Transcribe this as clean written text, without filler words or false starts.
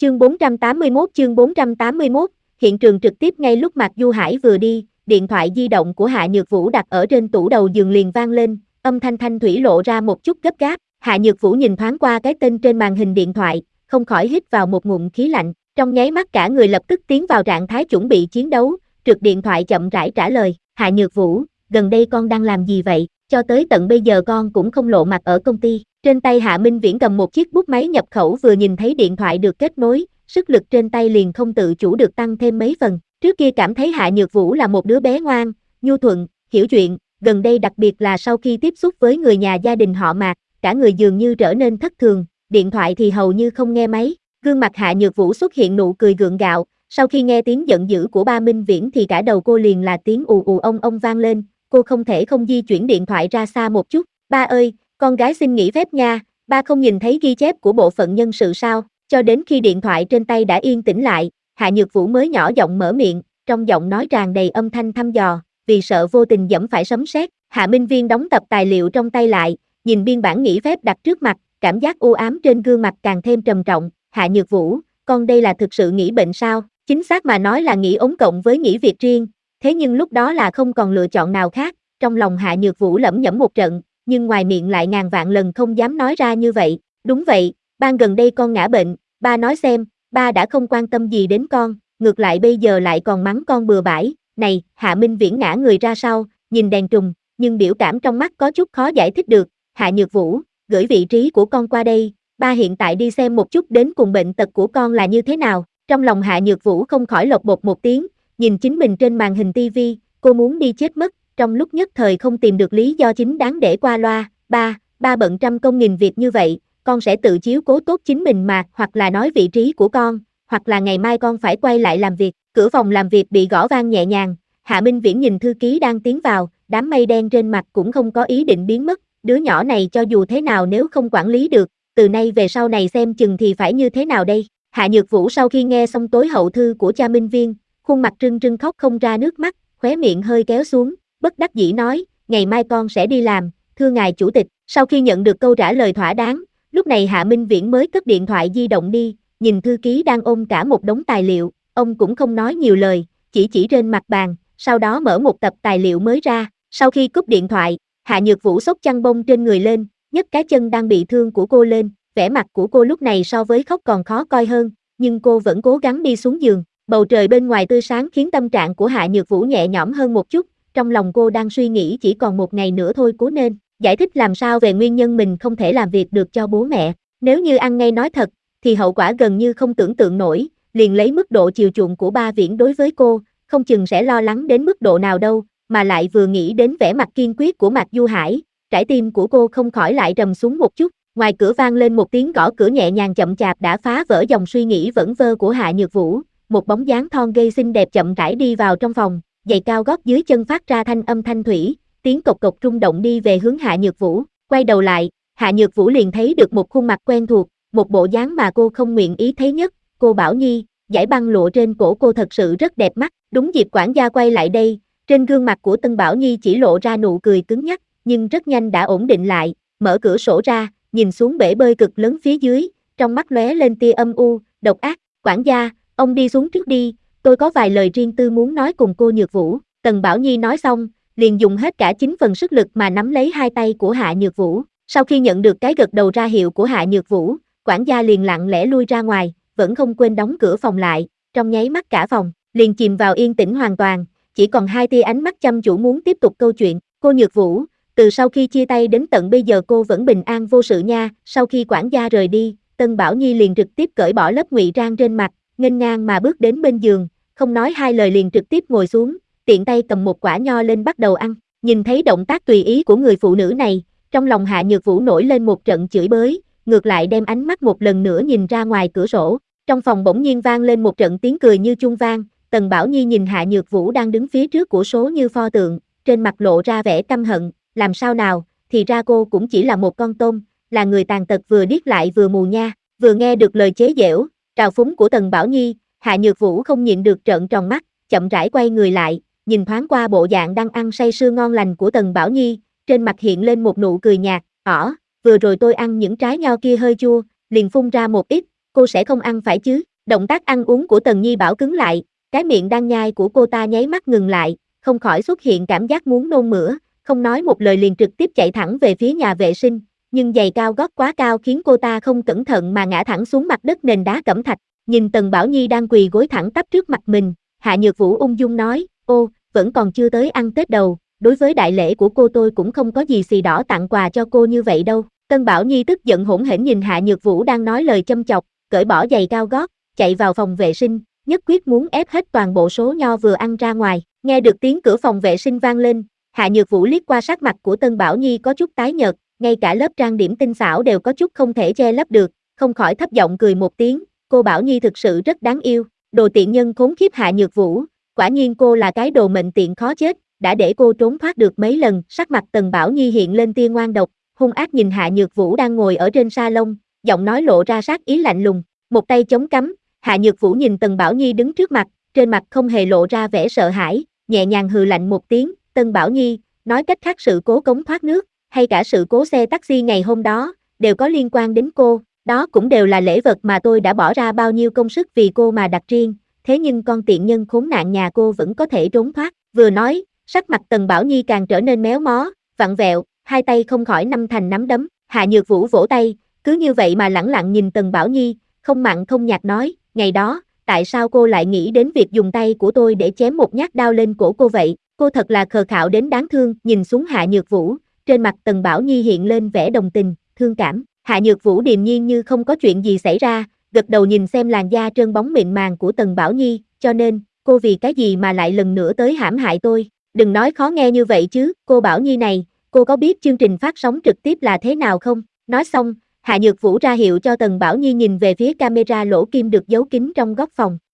Chương 481, hiện trường trực tiếp. Ngay lúc Mạc Du Hải vừa đi, điện thoại di động của Hạ Nhược Vũ đặt ở trên tủ đầu giường liền vang lên, âm thanh thanh thủy lộ ra một chút gấp gáp. Hạ Nhược Vũ nhìn thoáng qua cái tên trên màn hình điện thoại, không khỏi hít vào một ngụm khí lạnh, trong nháy mắt cả người lập tức tiến vào trạng thái chuẩn bị chiến đấu, trượt điện thoại chậm rãi trả lời, Hạ Nhược Vũ, gần đây con đang làm gì vậy, cho tới tận bây giờ con cũng không lộ mặt ở công ty. Trên tay Hạ Minh Viễn cầm một chiếc bút máy nhập khẩu, vừa nhìn thấy điện thoại được kết nối, sức lực trên tay liền không tự chủ được tăng thêm mấy phần. Trước kia cảm thấy Hạ Nhược Vũ là một đứa bé ngoan, nhu thuận, hiểu chuyện, gần đây đặc biệt là sau khi tiếp xúc với người nhà gia đình họ Mạc, cả người dường như trở nên thất thường, điện thoại thì hầu như không nghe máy. Gương mặt Hạ Nhược Vũ xuất hiện nụ cười gượng gạo, sau khi nghe tiếng giận dữ của ba Minh Viễn thì cả đầu cô liền là tiếng ù ù ông vang lên, cô không thể không di chuyển điện thoại ra xa một chút. Ba ơi, con gái xin nghỉ phép nha, ba không nhìn thấy ghi chép của bộ phận nhân sự sao? Cho đến khi điện thoại trên tay đã yên tĩnh lại, Hạ Nhược Vũ mới nhỏ giọng mở miệng, trong giọng nói tràn đầy âm thanh thăm dò, vì sợ vô tình giẫm phải sấm sét. Hạ Minh Viên đóng tập tài liệu trong tay lại, nhìn biên bản nghỉ phép đặt trước mặt, cảm giác u ám trên gương mặt càng thêm trầm trọng. Hạ Nhược Vũ, con đây là thực sự nghỉ bệnh sao? Chính xác mà nói là nghỉ ốm cộng với nghỉ việc riêng, thế nhưng lúc đó là không còn lựa chọn nào khác. Trong lòng Hạ Nhược Vũ lẩm nhẩm một trận, nhưng ngoài miệng lại ngàn vạn lần không dám nói ra như vậy. Đúng vậy, ban gần đây con ngã bệnh, ba nói xem, ba đã không quan tâm gì đến con, ngược lại bây giờ lại còn mắng con bừa bãi. Này, Hạ Minh Viễn ngã người ra sau, nhìn đèn trùng, nhưng biểu cảm trong mắt có chút khó giải thích được. Hạ Nhược Vũ, gửi vị trí của con qua đây, ba hiện tại đi xem một chút đến cùng bệnh tật của con là như thế nào. Trong lòng Hạ Nhược Vũ không khỏi lộc bột một tiếng, nhìn chính mình trên màn hình tivi, cô muốn đi chết mất, trong lúc nhất thời không tìm được lý do chính đáng để qua loa. Ba bận trăm công nghìn việc như vậy, con sẽ tự chiếu cố tốt chính mình mà, hoặc là nói vị trí của con, hoặc là ngày mai con phải quay lại làm việc. Cửa phòng làm việc bị gõ vang nhẹ nhàng, Hạ Minh Viễn nhìn thư ký đang tiến vào, đám mây đen trên mặt cũng không có ý định biến mất, đứa nhỏ này cho dù thế nào nếu không quản lý được, từ nay về sau này xem chừng thì phải như thế nào đây. Hạ Nhược Vũ sau khi nghe xong tối hậu thư của cha Minh Viên, khuôn mặt trưng trưng khóc không ra nước mắt, khóe miệng hơi kéo xuống, bất đắc dĩ nói, ngày mai con sẽ đi làm, thưa ngài chủ tịch. Sau khi nhận được câu trả lời thỏa đáng, lúc này Hạ Minh Viễn mới cất điện thoại di động đi, nhìn thư ký đang ôm cả một đống tài liệu, ông cũng không nói nhiều lời, chỉ trên mặt bàn, sau đó mở một tập tài liệu mới ra. Sau khi cúp điện thoại, Hạ Nhược Vũ xốc chăn bông trên người lên, nhấc cái chân đang bị thương của cô lên, vẻ mặt của cô lúc này so với khóc còn khó coi hơn, nhưng cô vẫn cố gắng đi xuống giường. Bầu trời bên ngoài tươi sáng khiến tâm trạng của Hạ Nhược Vũ nhẹ nhõm hơn một chút, trong lòng cô đang suy nghĩ chỉ còn một ngày nữa thôi cố nên giải thích làm sao về nguyên nhân mình không thể làm việc được cho bố mẹ. Nếu như ăn ngay nói thật, thì hậu quả gần như không tưởng tượng nổi, liền lấy mức độ chiều chuộng của ba Viễn đối với cô, không chừng sẽ lo lắng đến mức độ nào đâu, mà lại vừa nghĩ đến vẻ mặt kiên quyết của Mạc Du Hải, trái tim của cô không khỏi lại trầm xuống một chút. Ngoài cửa vang lên một tiếng gõ cửa nhẹ nhàng chậm chạp đã phá vỡ dòng suy nghĩ vẩn vơ của Hạ Nhược Vũ, một bóng dáng thon gầy xinh đẹp chậm rãi đi vào trong phòng, giày cao gót dưới chân phát ra thanh âm thanh thủy, tiếng cộc cộc rung động đi về hướng Hạ Nhược Vũ. Quay đầu lại, Hạ Nhược Vũ liền thấy được một khuôn mặt quen thuộc, một bộ dáng mà cô không nguyện ý thấy nhất, cô Bảo Nhi. Dải băng lụa trên cổ cô thật sự rất đẹp mắt. Đúng dịp quản gia quay lại đây, trên gương mặt của Tân Bảo Nhi chỉ lộ ra nụ cười cứng nhắc, nhưng rất nhanh đã ổn định lại, mở cửa sổ ra, nhìn xuống bể bơi cực lớn phía dưới, trong mắt lóe lên tia âm u, độc ác. Quản gia, ông đi xuống trước đi, tôi có vài lời riêng tư muốn nói cùng cô Nhược Vũ. Tần Bảo Nhi nói xong, liền dùng hết cả 9 phần sức lực mà nắm lấy hai tay của Hạ Nhược Vũ. Sau khi nhận được cái gật đầu ra hiệu của Hạ Nhược Vũ, quản gia liền lặng lẽ lui ra ngoài, vẫn không quên đóng cửa phòng lại. Trong nháy mắt cả phòng liền chìm vào yên tĩnh hoàn toàn, chỉ còn hai tia ánh mắt chăm chú muốn tiếp tục câu chuyện. Cô Nhược Vũ, từ sau khi chia tay đến tận bây giờ cô vẫn bình an vô sự nha. Sau khi quản gia rời đi, Tân Bảo Nhi liền trực tiếp cởi bỏ lớp ngụy trang trên mặt, nghênh ngang mà bước đến bên giường, không nói hai lời liền trực tiếp ngồi xuống, tiện tay cầm một quả nho lên bắt đầu ăn. Nhìn thấy động tác tùy ý của người phụ nữ này, trong lòng Hạ Nhược Vũ nổi lên một trận chửi bới, ngược lại đem ánh mắt một lần nữa nhìn ra ngoài cửa sổ. Trong phòng bỗng nhiên vang lên một trận tiếng cười như chuông vang, Tần Bảo Nhi nhìn Hạ Nhược Vũ đang đứng phía trước của số như pho tượng, trên mặt lộ ra vẻ căm hận, làm sao nào, thì ra cô cũng chỉ là một con tôm, là người tàn tật vừa điếc lại vừa mù nha. Vừa nghe được lời chế giễu, trào phúng của Tần Bảo Nhi, Hạ Nhược Vũ không nhịn được trợn tròn mắt, chậm rãi quay người lại, nhìn thoáng qua bộ dạng đang ăn say sưa ngon lành của Tần Bảo Nhi, trên mặt hiện lên một nụ cười nhạt, vừa rồi tôi ăn những trái nho kia hơi chua, liền phun ra một ít, cô sẽ không ăn phải chứ? Động tác ăn uống của Tần Nhi Bảo cứng lại, cái miệng đang nhai của cô ta nháy mắt ngừng lại, không khỏi xuất hiện cảm giác muốn nôn mửa, không nói một lời liền trực tiếp chạy thẳng về phía nhà vệ sinh, nhưng giày cao gót quá cao khiến cô ta không cẩn thận mà ngã thẳng xuống mặt đất nền đá cẩm thạch. Nhìn Tần Bảo Nhi đang quỳ gối thẳng tắp trước mặt mình, Hạ Nhược Vũ ung dung nói, ô, vẫn còn chưa tới ăn Tết đầu, đối với đại lễ của cô tôi cũng không có gì xì đỏ tặng quà cho cô như vậy đâu. Tân Bảo Nhi tức giận hỗn hển nhìn Hạ Nhược Vũ đang nói lời châm chọc, cởi bỏ giày cao gót, chạy vào phòng vệ sinh, nhất quyết muốn ép hết toàn bộ số nho vừa ăn ra ngoài. Nghe được tiếng cửa phòng vệ sinh vang lên, Hạ Nhược Vũ liếc qua sắc mặt của Tân Bảo Nhi có chút tái nhợt, ngay cả lớp trang điểm tinh xảo đều có chút không thể che lấp được, không khỏi thấp giọng cười một tiếng, cô Bảo Nhi thực sự rất đáng yêu, đồ tiện nhân khốn khiếp Hạ Nhược Vũ, quả nhiên cô là cái đồ mệnh tiện khó chết, đã để cô trốn thoát được mấy lần. Sắc mặt Tần Bảo Nhi hiện lên tia ngoan độc, hung ác nhìn Hạ Nhược Vũ đang ngồi ở trên salon, giọng nói lộ ra sát ý lạnh lùng, một tay chống cắm, Hạ Nhược Vũ nhìn Tần Bảo Nhi đứng trước mặt, trên mặt không hề lộ ra vẻ sợ hãi, nhẹ nhàng hừ lạnh một tiếng, Tần Bảo Nhi, nói cách khác sự cố cống thoát nước, hay cả sự cố xe taxi ngày hôm đó, đều có liên quan đến cô, đó cũng đều là lễ vật mà tôi đã bỏ ra bao nhiêu công sức vì cô mà đặt riêng, thế nhưng con tiện nhân khốn nạn nhà cô vẫn có thể trốn thoát, vừa nói, sắc mặt Tần Bảo Nhi càng trở nên méo mó, vặn vẹo, hai tay không khỏi nắm thành nắm đấm, Hạ Nhược Vũ vỗ tay, cứ như vậy mà lẳng lặng nhìn Tần Bảo Nhi, không mặn không nhạt nói, ngày đó, tại sao cô lại nghĩ đến việc dùng tay của tôi để chém một nhát đao lên cổ cô vậy, cô thật là khờ khạo đến đáng thương. Nhìn xuống Hạ Nhược Vũ, trên mặt Tần Bảo Nhi hiện lên vẻ đồng tình, thương cảm, Hạ Nhược Vũ điềm nhiên như không có chuyện gì xảy ra, gật đầu nhìn xem làn da trơn bóng mịn màng của Tần Bảo Nhi, cho nên, cô vì cái gì mà lại lần nữa tới hãm hại tôi, đừng nói khó nghe như vậy chứ, cô Bảo Nhi này, cô có biết chương trình phát sóng trực tiếp là thế nào không? Nói xong, Hạ Nhược Vũ ra hiệu cho Tần Bảo Nhi nhìn về phía camera lỗ kim được giấu kín trong góc phòng.